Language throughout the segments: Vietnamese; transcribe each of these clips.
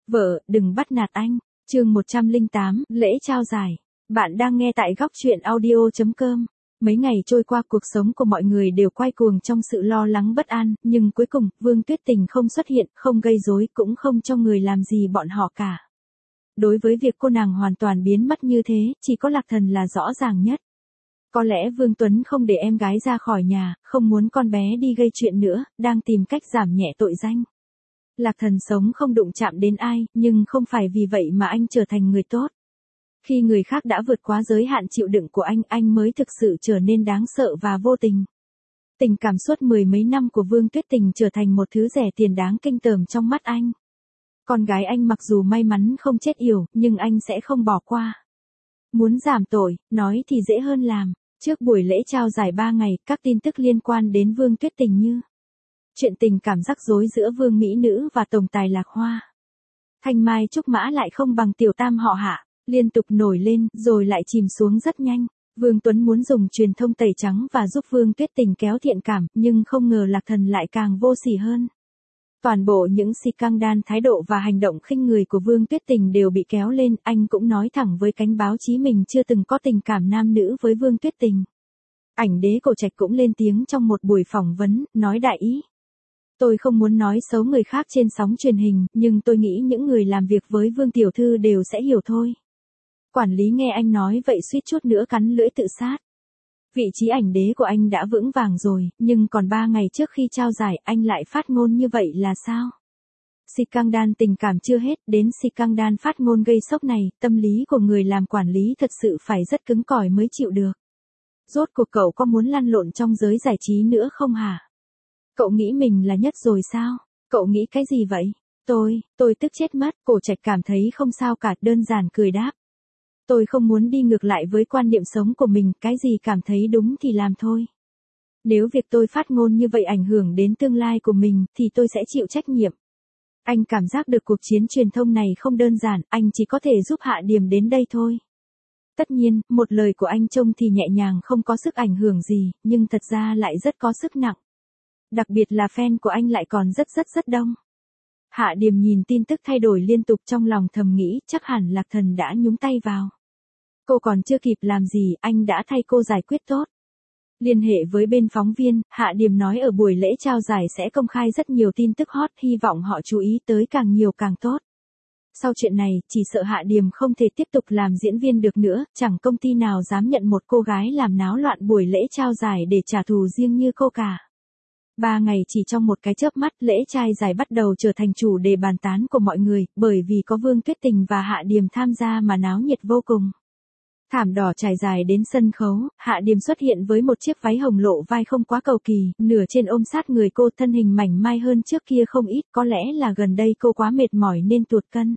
Vợ, đừng bắt nạt anh. Chương 108, lễ trao giải. Bạn đang nghe tại góc truyện audio.com. Mấy ngày trôi qua, cuộc sống của mọi người đều quay cuồng trong sự lo lắng bất an, nhưng cuối cùng, Vương Tuyết Tình không xuất hiện, không gây rối, cũng không cho người làm gì bọn họ cả. Đối với việc cô nàng hoàn toàn biến mất như thế, chỉ có Lạc Thần là rõ ràng nhất. Có lẽ Vương Tuấn không để em gái ra khỏi nhà, không muốn con bé đi gây chuyện nữa, đang tìm cách giảm nhẹ tội danh. Lạc Thần sống không đụng chạm đến ai, nhưng không phải vì vậy mà anh trở thành người tốt. Khi người khác đã vượt quá giới hạn chịu đựng của anh mới thực sự trở nên đáng sợ và vô tình. Tình cảm suốt mười mấy năm của Vương Tuyết Tình trở thành một thứ rẻ tiền đáng kinh tởm trong mắt anh. Con gái anh mặc dù may mắn không chết yểu, nhưng anh sẽ không bỏ qua. Muốn giảm tội, nói thì dễ hơn làm. Trước buổi lễ trao giải 3 ngày, các tin tức liên quan đến Vương Tuyết Tình như chuyện tình cảm rắc rối giữa Vương Mỹ Nữ và tổng tài Lạc Hoa. Thanh Mai Trúc Mã lại không bằng tiểu tam họ Hạ, liên tục nổi lên, rồi lại chìm xuống rất nhanh. Vương Tuấn muốn dùng truyền thông tẩy trắng và giúp Vương Tuyết Tình kéo thiện cảm, nhưng không ngờ Lạc Thần lại càng vô sỉ hơn. Toàn bộ những scandal thái độ và hành động khinh người của Vương Tuyết Tình đều bị kéo lên, anh cũng nói thẳng với cánh báo chí mình chưa từng có tình cảm nam nữ với Vương Tuyết Tình. Ảnh đế Cổ Trạch cũng lên tiếng trong một buổi phỏng vấn, nói đại ý. Tôi không muốn nói xấu người khác trên sóng truyền hình, nhưng tôi nghĩ những người làm việc với Vương Tiểu Thư đều sẽ hiểu thôi. Quản lý nghe anh nói vậy suýt chút nữa cắn lưỡi tự sát. Vị trí ảnh đế của anh đã vững vàng rồi, nhưng còn 3 ngày trước khi trao giải anh lại phát ngôn như vậy là sao? Scandal tình cảm chưa hết, đến scandal phát ngôn gây sốc này, tâm lý của người làm quản lý thật sự phải rất cứng cỏi mới chịu được. Rốt cuộc cậu có muốn lăn lộn trong giới giải trí nữa không hả? Cậu nghĩ mình là nhất rồi sao? Cậu nghĩ cái gì vậy? Tôi tức chết mất. Cổ Trạch cảm thấy không sao cả, đơn giản cười đáp. Tôi không muốn đi ngược lại với quan niệm sống của mình, cái gì cảm thấy đúng thì làm thôi. Nếu việc tôi phát ngôn như vậy ảnh hưởng đến tương lai của mình, thì tôi sẽ chịu trách nhiệm. Anh cảm giác được cuộc chiến truyền thông này không đơn giản, anh chỉ có thể giúp Hạ Điềm đến đây thôi. Tất nhiên, một lời của anh trông thì nhẹ nhàng không có sức ảnh hưởng gì, nhưng thật ra lại rất có sức nặng. Đặc biệt là fan của anh lại còn rất đông. Hạ Điềm nhìn tin tức thay đổi liên tục trong lòng thầm nghĩ chắc hẳn Lạc Thần đã nhúng tay vào. Cô còn chưa kịp làm gì, anh đã thay cô giải quyết tốt. Liên hệ với bên phóng viên, Hạ Điềm nói ở buổi lễ trao giải sẽ công khai rất nhiều tin tức hot, hy vọng họ chú ý tới càng nhiều càng tốt. Sau chuyện này, chỉ sợ Hạ Điềm không thể tiếp tục làm diễn viên được nữa, chẳng công ty nào dám nhận một cô gái làm náo loạn buổi lễ trao giải để trả thù riêng như cô cả. 3 ngày chỉ trong một cái chớp mắt, lễ trao giải bắt đầu trở thành chủ đề bàn tán của mọi người, bởi vì có Vương Tuyết Tình và Hạ Điềm tham gia mà náo nhiệt vô cùng. Thảm đỏ trải dài đến sân khấu, Hạ Điềm xuất hiện với một chiếc váy hồng lộ vai không quá cầu kỳ, nửa trên ôm sát người cô, thân hình mảnh mai hơn trước kia không ít, có lẽ là gần đây cô quá mệt mỏi nên tụt cân.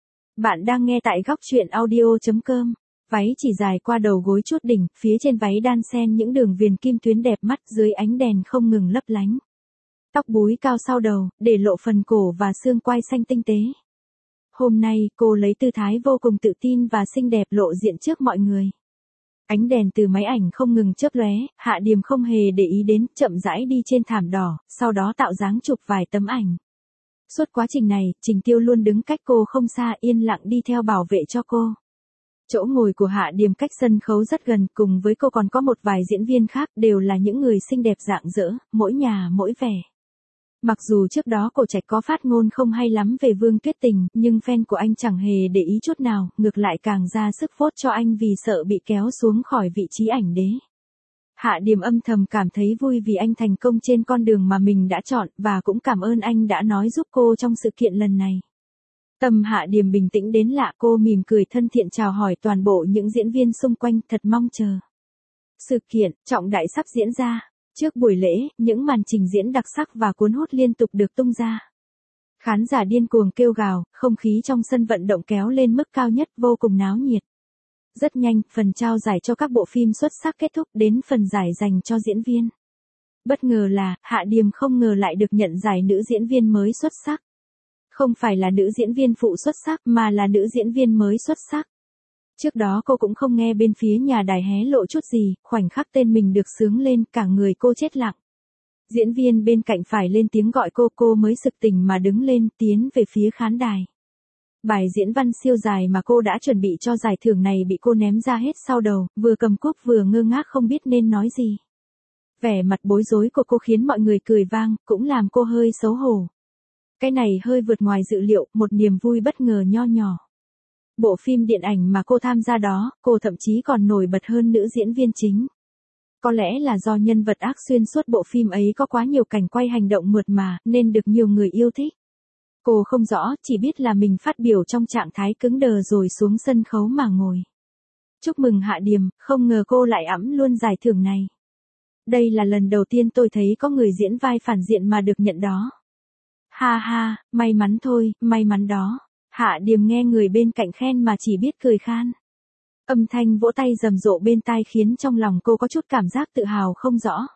Bạn đang nghe tại góc truyện audio.com. Váy chỉ dài qua đầu gối chút đỉnh, phía trên váy đan xen những đường viền kim tuyến đẹp mắt dưới ánh đèn không ngừng lấp lánh. Tóc búi cao sau đầu, để lộ phần cổ và xương quai xanh tinh tế. Hôm nay, cô lấy tư thái vô cùng tự tin và xinh đẹp lộ diện trước mọi người. Ánh đèn từ máy ảnh không ngừng chớp lóe, Hạ Điềm không hề để ý đến, chậm rãi đi trên thảm đỏ, sau đó tạo dáng chụp vài tấm ảnh. Suốt quá trình này, Trình Tiêu luôn đứng cách cô không xa, yên lặng đi theo bảo vệ cho cô. Chỗ ngồi của Hạ Điềm cách sân khấu rất gần, cùng với cô còn có một vài diễn viên khác, đều là những người xinh đẹp rạng rỡ, mỗi nhà mỗi vẻ. Mặc dù trước đó Cổ Trạch có phát ngôn không hay lắm về Vương Tuyết Tình, nhưng fan của anh chẳng hề để ý chút nào, ngược lại càng ra sức vote cho anh vì sợ bị kéo xuống khỏi vị trí ảnh đế. Hạ Điềm âm thầm cảm thấy vui vì anh thành công trên con đường mà mình đã chọn, và cũng cảm ơn anh đã nói giúp cô trong sự kiện lần này. Tâm Hạ Điềm bình tĩnh đến lạ, cô mỉm cười thân thiện chào hỏi toàn bộ những diễn viên xung quanh, thật mong chờ. Sự kiện trọng đại sắp diễn ra. Trước buổi lễ, những màn trình diễn đặc sắc và cuốn hút liên tục được tung ra. Khán giả điên cuồng kêu gào, không khí trong sân vận động kéo lên mức cao nhất, vô cùng náo nhiệt. Rất nhanh, phần trao giải cho các bộ phim xuất sắc kết thúc, đến phần giải dành cho diễn viên. Bất ngờ là, Hạ Điềm không ngờ lại được nhận giải nữ diễn viên mới xuất sắc. Không phải là nữ diễn viên phụ xuất sắc, mà là nữ diễn viên mới xuất sắc. Trước đó cô cũng không nghe bên phía nhà đài hé lộ chút gì, khoảnh khắc tên mình được xướng lên, cả người cô chết lặng. Diễn viên bên cạnh phải lên tiếng gọi cô mới sực tỉnh mà đứng lên, tiến về phía khán đài. Bài diễn văn siêu dài mà cô đã chuẩn bị cho giải thưởng này bị cô ném ra hết sau đầu, vừa cầm cúp vừa ngơ ngác không biết nên nói gì. Vẻ mặt bối rối của cô khiến mọi người cười vang, cũng làm cô hơi xấu hổ. Cái này hơi vượt ngoài dự liệu, một niềm vui bất ngờ nho nhỏ. Bộ phim điện ảnh mà cô tham gia đó, cô thậm chí còn nổi bật hơn nữ diễn viên chính. Có lẽ là do nhân vật ác xuyên suốt bộ phim ấy có quá nhiều cảnh quay hành động mượt mà, nên được nhiều người yêu thích. Cô không rõ, chỉ biết là mình phát biểu trong trạng thái cứng đờ rồi xuống sân khấu mà ngồi. Chúc mừng Hạ Điềm, không ngờ cô lại ẵm luôn giải thưởng này. Đây là lần đầu tiên tôi thấy có người diễn vai phản diện mà được nhận đó. Ha ha, may mắn thôi, may mắn đó. Hạ Điềm nghe người bên cạnh khen mà chỉ biết cười khan. Âm thanh vỗ tay rầm rộ bên tai khiến trong lòng cô có chút cảm giác tự hào không rõ.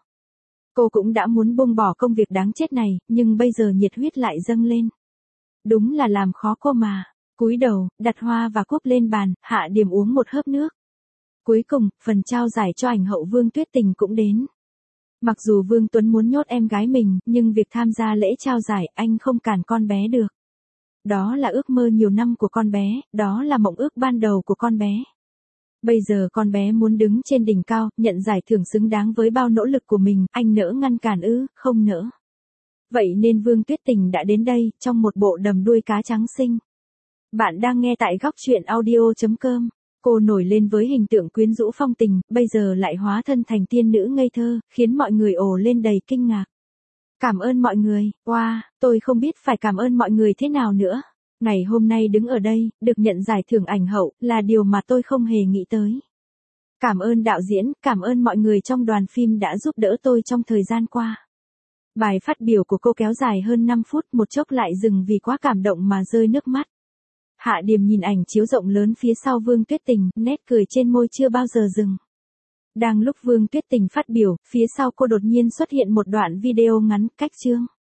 Cô cũng đã muốn buông bỏ công việc đáng chết này, nhưng bây giờ nhiệt huyết lại dâng lên. Đúng là làm khó cô mà. Cúi đầu, đặt hoa và cúp lên bàn, Hạ Điềm uống một hớp nước. Cuối cùng, phần trao giải cho ảnh hậu Vương Tuyết Tình cũng đến. Mặc dù Vương Tuấn muốn nhốt em gái mình, nhưng việc tham gia lễ trao giải anh không cản con bé được. Đó là ước mơ nhiều năm của con bé, đó là mộng ước ban đầu của con bé. Bây giờ con bé muốn đứng trên đỉnh cao, nhận giải thưởng xứng đáng với bao nỗ lực của mình, anh nỡ ngăn cản ư, không nỡ. Vậy nên Vương Tuyết Tình đã đến đây, trong một bộ đầm đuôi cá trắng xinh. Bạn đang nghe tại góc truyện audio.com. Cô nổi lên với hình tượng quyến rũ phong tình, bây giờ lại hóa thân thành tiên nữ ngây thơ, khiến mọi người ồ lên đầy kinh ngạc. Cảm ơn mọi người, wow, tôi không biết phải cảm ơn mọi người thế nào nữa. Ngày hôm nay đứng ở đây, được nhận giải thưởng ảnh hậu, là điều mà tôi không hề nghĩ tới. Cảm ơn đạo diễn, cảm ơn mọi người trong đoàn phim đã giúp đỡ tôi trong thời gian qua. Bài phát biểu của cô kéo dài hơn 5 phút, một chốc lại dừng vì quá cảm động mà rơi nước mắt. Hạ Điềm nhìn ảnh chiếu rộng lớn phía sau Vương Tuyết Tình, nét cười trên môi chưa bao giờ dừng. Đang lúc Vương Tuyết Tình phát biểu, phía sau cô đột nhiên xuất hiện một đoạn video ngắn, cách chương.